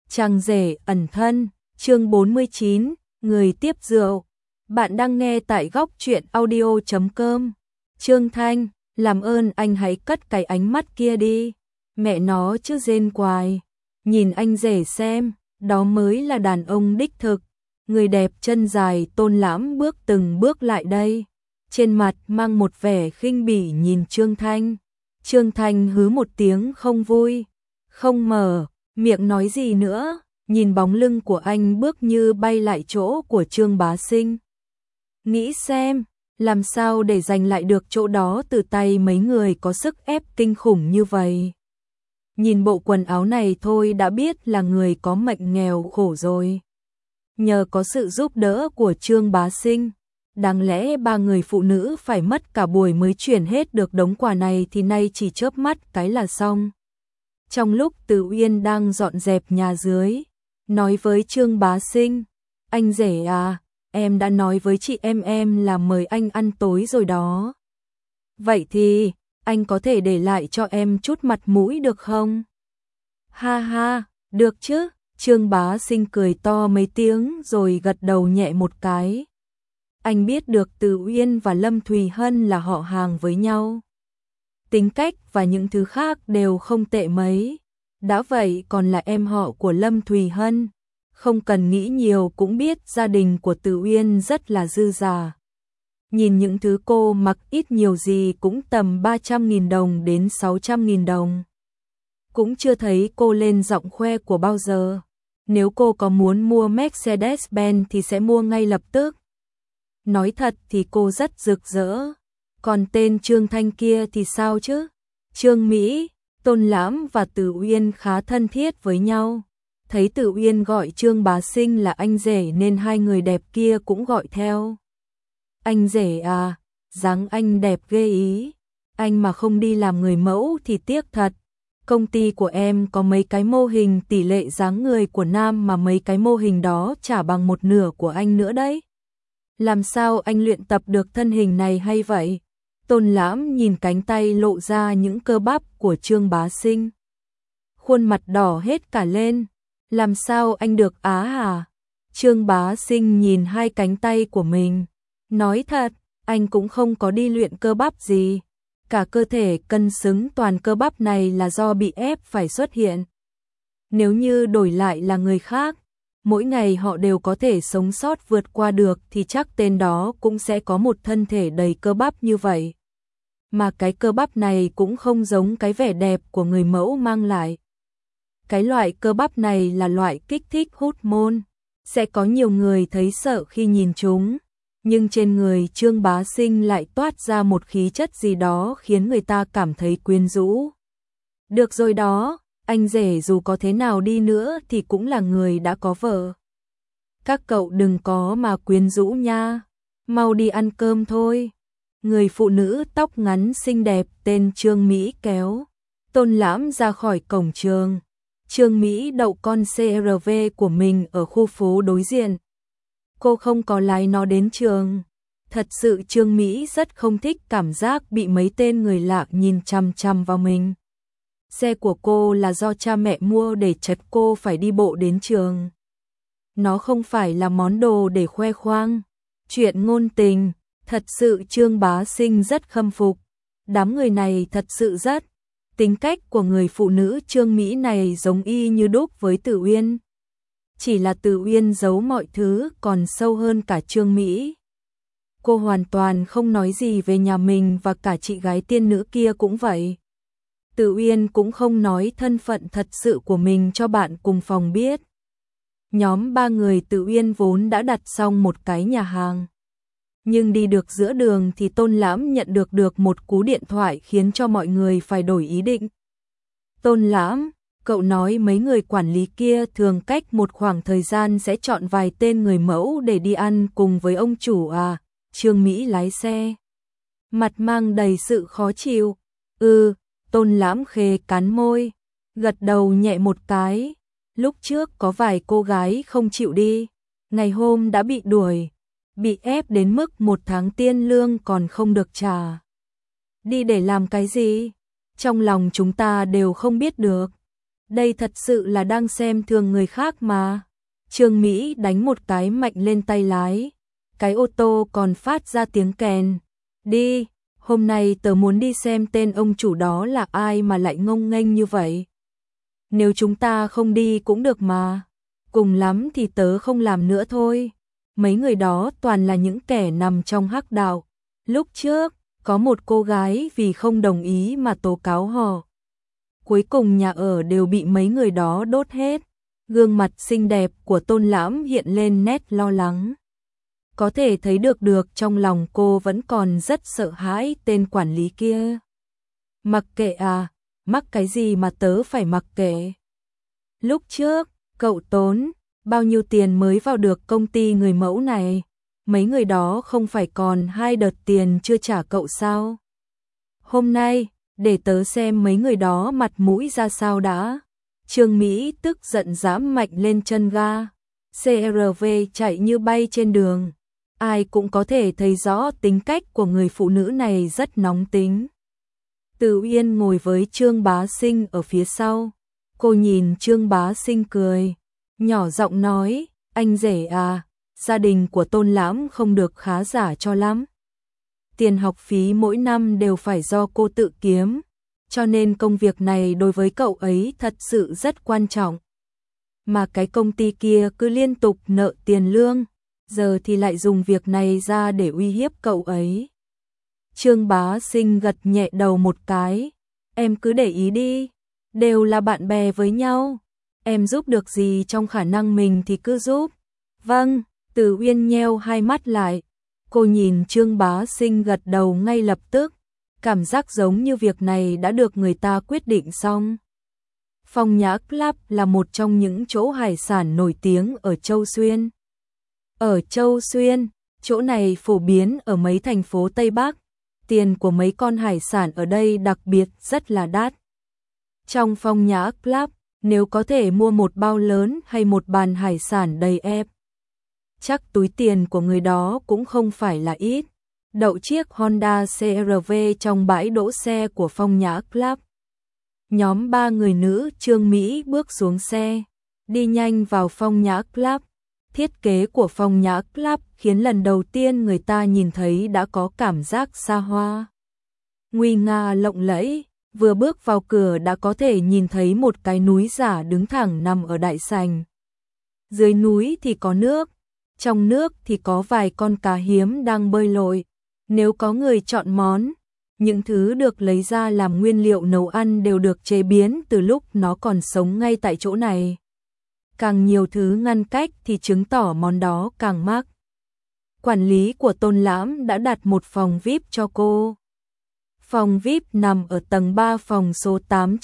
Chàng rể ẩn thân, chương 49, người tiếp rượu. Bạn đang nghe tại góc truyện audio.com. Trương Thanh, làm ơn anh hãy cất cái ánh mắt kia đi. Mẹ nó chứ rên quài. Nhìn anh rể xem, đó mới là đàn ông đích thực. Người đẹp chân dài Tôn Lãm bước từng bước lại đây. Trên mặt mang một vẻ khinh bỉ nhìn Trương Thanh. Trương Thanh hứ một tiếng không vui. Không mở miệng nói gì nữa, nhìn bóng lưng của anh bước như bay lại chỗ của Trương Bá Sinh. Nghĩ xem, làm sao để giành lại được chỗ đó từ tay mấy người có sức ép kinh khủng như vậy. Nhìn bộ quần áo này thôi đã biết là người có mệnh nghèo khổ rồi. Nhờ có sự giúp đỡ của Trương Bá Sinh, đáng lẽ ba người phụ nữ phải mất cả buổi mới chuyển hết được đống quà này thì nay chỉ chớp mắt cái là xong. Trong lúc Từ Uyên đang dọn dẹp nhà dưới, nói với Trương Bá Sinh, anh rể à, em đã nói với chị em là mời anh ăn tối rồi đó. Vậy thì, anh có thể để lại cho em chút mặt mũi được không? Ha ha, được chứ, Trương Bá Sinh cười to mấy tiếng rồi gật đầu nhẹ một cái. Anh biết được Từ Uyên và Lâm Thùy Hân là họ hàng với nhau. Tính cách và những thứ khác đều không tệ mấy. Đã vậy còn là em họ của Lâm Thùy Hân. Không cần nghĩ nhiều cũng biết gia đình của Từ Uyên rất là dư giả. Nhìn những thứ cô mặc ít nhiều gì cũng tầm 300.000 đồng đến 600.000 đồng. Cũng chưa thấy cô lên giọng khoe của bao giờ. Nếu cô có muốn mua Mercedes-Benz thì sẽ mua ngay lập tức. Nói thật thì cô rất rực rỡ. Còn tên Trương Thanh kia thì sao chứ? Trương Mỹ, Tôn Lãm và Từ Uyên khá thân thiết với nhau. Thấy Từ Uyên gọi Trương Bá Sinh là anh rể nên hai người đẹp kia cũng gọi theo. Anh rể à, dáng anh đẹp ghê ý. Anh mà không đi làm người mẫu thì tiếc thật. Công ty của em có mấy cái mô hình tỷ lệ dáng người của nam mà mấy cái mô hình đó chả bằng một nửa của anh nữa đấy. Làm sao anh luyện tập được thân hình này hay vậy? Tôn Lãm nhìn cánh tay lộ ra những cơ bắp của Trương Bá Sinh. Khuôn mặt đỏ hết cả lên. Làm sao anh được á hả? Trương Bá Sinh nhìn hai cánh tay của mình. Nói thật, anh cũng không có đi luyện cơ bắp gì. Cả cơ thể cân xứng toàn cơ bắp này là do bị ép phải xuất hiện. Nếu như đổi lại là người khác, mỗi ngày họ đều có thể sống sót vượt qua được thì chắc tên đó cũng sẽ có một thân thể đầy cơ bắp như vậy. Mà cái cơ bắp này cũng không giống cái vẻ đẹp của người mẫu mang lại. Cái loại cơ bắp này là loại kích thích hormone, sẽ có nhiều người thấy sợ khi nhìn chúng, nhưng trên người Trương Bá Sinh lại toát ra một khí chất gì đó khiến người ta cảm thấy quyến rũ. Được rồi đó, anh rể dù có thế nào đi nữa thì cũng là người đã có vợ. Các cậu đừng có mà quyến rũ nha, mau đi ăn cơm thôi. Người phụ nữ tóc ngắn xinh đẹp tên Trương Mỹ kéo Tôn Lãm ra khỏi cổng trường. Trương Mỹ đậu con CRV của mình ở khu phố đối diện. Cô không có lái nó đến trường. Thật sự Trương Mỹ rất không thích cảm giác bị mấy tên người lạ nhìn chằm chằm vào mình. Xe của cô là do cha mẹ mua để chật cô phải đi bộ đến trường. Nó không phải là món đồ để khoe khoang. Chuyện ngôn tình, thật sự Trương Bá Sinh rất khâm phục. Đám người này thật sự rất. Tính cách của người phụ nữ Trương Mỹ này giống y như đúc với Từ Uyên. Chỉ là Từ Uyên giấu mọi thứ còn sâu hơn cả Trương Mỹ. Cô hoàn toàn không nói gì về nhà mình và cả chị gái tiên nữ kia cũng vậy. Từ Uyên cũng không nói thân phận thật sự của mình cho bạn cùng phòng biết. Nhóm ba người Từ Uyên vốn đã đặt xong một cái nhà hàng. Nhưng đi được giữa đường thì Tôn Lãm nhận được một cú điện thoại khiến cho mọi người phải đổi ý định. Tôn Lãm, cậu nói mấy người quản lý kia thường cách một khoảng thời gian sẽ chọn vài tên người mẫu để đi ăn cùng với ông chủ à? Trương Mỹ lái xe. Mặt mang đầy sự khó chịu. Tôn Lãm khề cắn môi, gật đầu nhẹ một cái. Lúc trước có vài cô gái không chịu đi, ngày hôm đã bị đuổi. Bị ép đến mức 1 tháng tiền lương còn không được trả. Đi để làm cái gì? Trong lòng chúng ta đều không biết được. Đây thật sự là đang xem thường người khác mà. Trương Mỹ đánh một cái mạnh lên tay lái. Cái ô tô còn phát ra tiếng kèn. Đi, hôm nay tớ muốn đi xem tên ông chủ đó là ai mà lại ngông nghênh như vậy. Nếu chúng ta không đi cũng được mà. Cùng lắm thì tớ không làm nữa thôi. Mấy người đó toàn là những kẻ nằm trong hắc đạo. Lúc trước, có một cô gái vì không đồng ý mà tố cáo họ. Cuối cùng nhà ở đều bị mấy người đó đốt hết. Gương mặt xinh đẹp của Tôn Lãm hiện lên nét lo lắng. Có thể thấy được trong lòng cô vẫn còn rất sợ hãi tên quản lý kia. Mặc kệ à, mắc cái gì mà tớ phải mặc kệ. Lúc trước, cậu tốn bao nhiêu tiền mới vào được công ty người mẫu này? Mấy người đó không phải còn 2 đợt tiền chưa trả cậu sao? Hôm nay, để tớ xem mấy người đó mặt mũi ra sao đã. Trương Mỹ tức giận giẫm mạnh lên chân ga. CRV chạy như bay trên đường. Ai cũng có thể thấy rõ tính cách của người phụ nữ này rất nóng tính. Từ Uyên ngồi với Trương Bá Sinh ở phía sau. Cô nhìn Trương Bá Sinh cười, nhỏ giọng nói, anh rể à, gia đình của Tôn Lãm không được khá giả cho lắm. Tiền học phí mỗi năm đều phải do cô tự kiếm, cho nên công việc này đối với cậu ấy thật sự rất quan trọng. Mà cái công ty kia cứ liên tục nợ tiền lương, giờ thì lại dùng việc này ra để uy hiếp cậu ấy. Trương Bá Sinh gật nhẹ đầu một cái, em cứ để ý đi, đều là bạn bè với nhau, em giúp được gì trong khả năng mình thì cứ giúp. Vâng, Từ Uyên nheo hai mắt lại, cô nhìn Trương Bá Sinh gật đầu ngay lập tức, cảm giác giống như việc này đã được người ta quyết định xong. Phong Nhã Club là một trong những chỗ hải sản nổi tiếng ở Châu Xuyên. Ở Châu Xuyên, chỗ này phổ biến ở mấy thành phố Tây Bắc, tiền của mấy con hải sản ở đây đặc biệt rất là đắt. Trong Phong Nhã Club, nếu có thể mua một bao lớn hay một bàn hải sản đầy ép, chắc túi tiền của người đó cũng không phải là ít. Đậu chiếc Honda CR-V trong bãi đỗ xe của Phong Nhã Club. Nhóm 3 người nữ Trương Mỹ bước xuống xe, đi nhanh vào Phong Nhã Club. Thiết kế của Phong Nhã Club khiến lần đầu tiên người ta nhìn thấy đã có cảm giác xa hoa, nguy nga lộng lẫy. Vừa bước vào cửa đã có thể nhìn thấy một cái núi giả đứng thẳng nằm ở đại sảnh. Dưới núi thì có nước, trong nước thì có vài con cá hiếm đang bơi lội. Nếu có người chọn món, những thứ được lấy ra làm nguyên liệu nấu ăn đều được chế biến từ lúc nó còn sống ngay tại chỗ này. Càng nhiều thứ ngăn cách thì chứng tỏ món đó càng mắc. Quản lý của Tôn Lãm đã đặt một phòng VIP cho cô. Phòng VIP nằm ở tầng 3 phòng số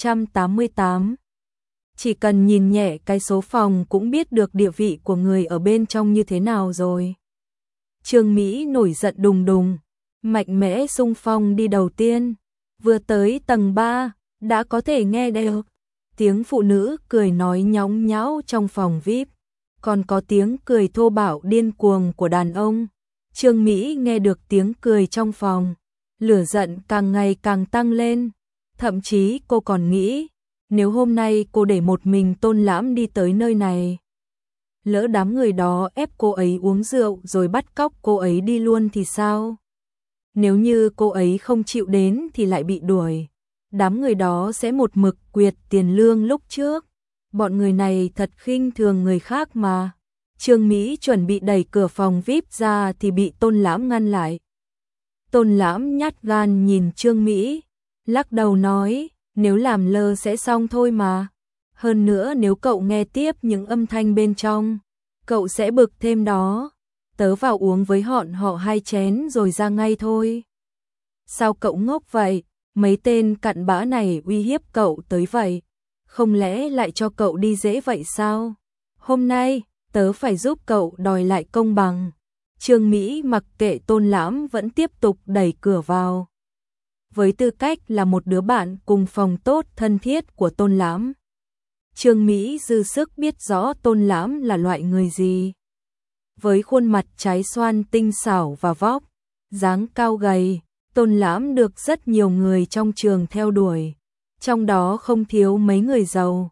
888. Chỉ cần nhìn nhẹ cái số phòng cũng biết được địa vị của người ở bên trong như thế nào rồi. Trương Mỹ nổi giận đùng đùng, mạnh mẽ xung phong đi đầu tiên. Vừa tới tầng 3, đã có thể nghe được tiếng phụ nữ cười nói nhõng nhẽo trong phòng VIP. Còn có tiếng cười thô bạo điên cuồng của đàn ông. Trương Mỹ nghe được tiếng cười trong phòng. Lửa giận càng ngày càng tăng lên. Thậm chí cô còn nghĩ, nếu hôm nay cô để một mình Tôn Lãm đi tới nơi này, lỡ đám người đó ép cô ấy uống rượu rồi bắt cóc cô ấy đi luôn thì sao? Nếu như cô ấy không chịu đến thì lại bị đuổi. Đám người đó sẽ một mực quyệt tiền lương lúc trước. Bọn người này thật khinh thường người khác mà. Trương Mỹ chuẩn bị đẩy cửa phòng VIP ra thì bị Tôn Lãm ngăn lại. Tôn Lãm nhát gan nhìn Trương Mỹ, lắc đầu nói, nếu làm lơ sẽ xong thôi mà. Hơn nữa nếu cậu nghe tiếp những âm thanh bên trong, cậu sẽ bực thêm đó. Tớ vào uống với họ 2 chén rồi ra ngay thôi. Sao cậu ngốc vậy? Mấy tên cặn bã này uy hiếp cậu tới vậy. Không lẽ lại cho cậu đi dễ vậy sao? Hôm nay, tớ phải giúp cậu đòi lại công bằng. Trương Mỹ mặc kệ Tôn Lãm vẫn tiếp tục đẩy cửa vào. Với tư cách là một đứa bạn cùng phòng tốt thân thiết của Tôn Lãm, Trương Mỹ dư sức biết rõ Tôn Lãm là loại người gì. Với khuôn mặt trái xoan tinh xảo và vóc dáng cao gầy, Tôn Lãm được rất nhiều người trong trường theo đuổi, trong đó không thiếu mấy người giàu.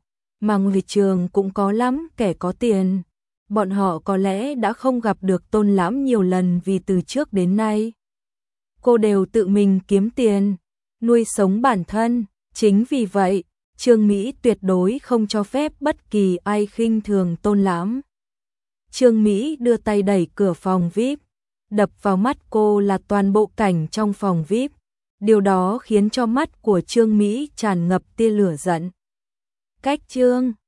mà người trường cũng có lắm kẻ có tiền. Bọn họ có lẽ đã không gặp được Tôn Lãm nhiều lần vì từ trước đến nay cô đều tự mình kiếm tiền, nuôi sống bản thân. Chính vì vậy, Trương Mỹ tuyệt đối không cho phép bất kỳ ai khinh thường Tôn Lãm. Trương Mỹ đưa tay đẩy cửa phòng VIP, đập vào mắt cô là toàn bộ cảnh trong phòng VIP. Điều đó khiến cho mắt của Trương Mỹ tràn ngập tia lửa giận. Cách Trương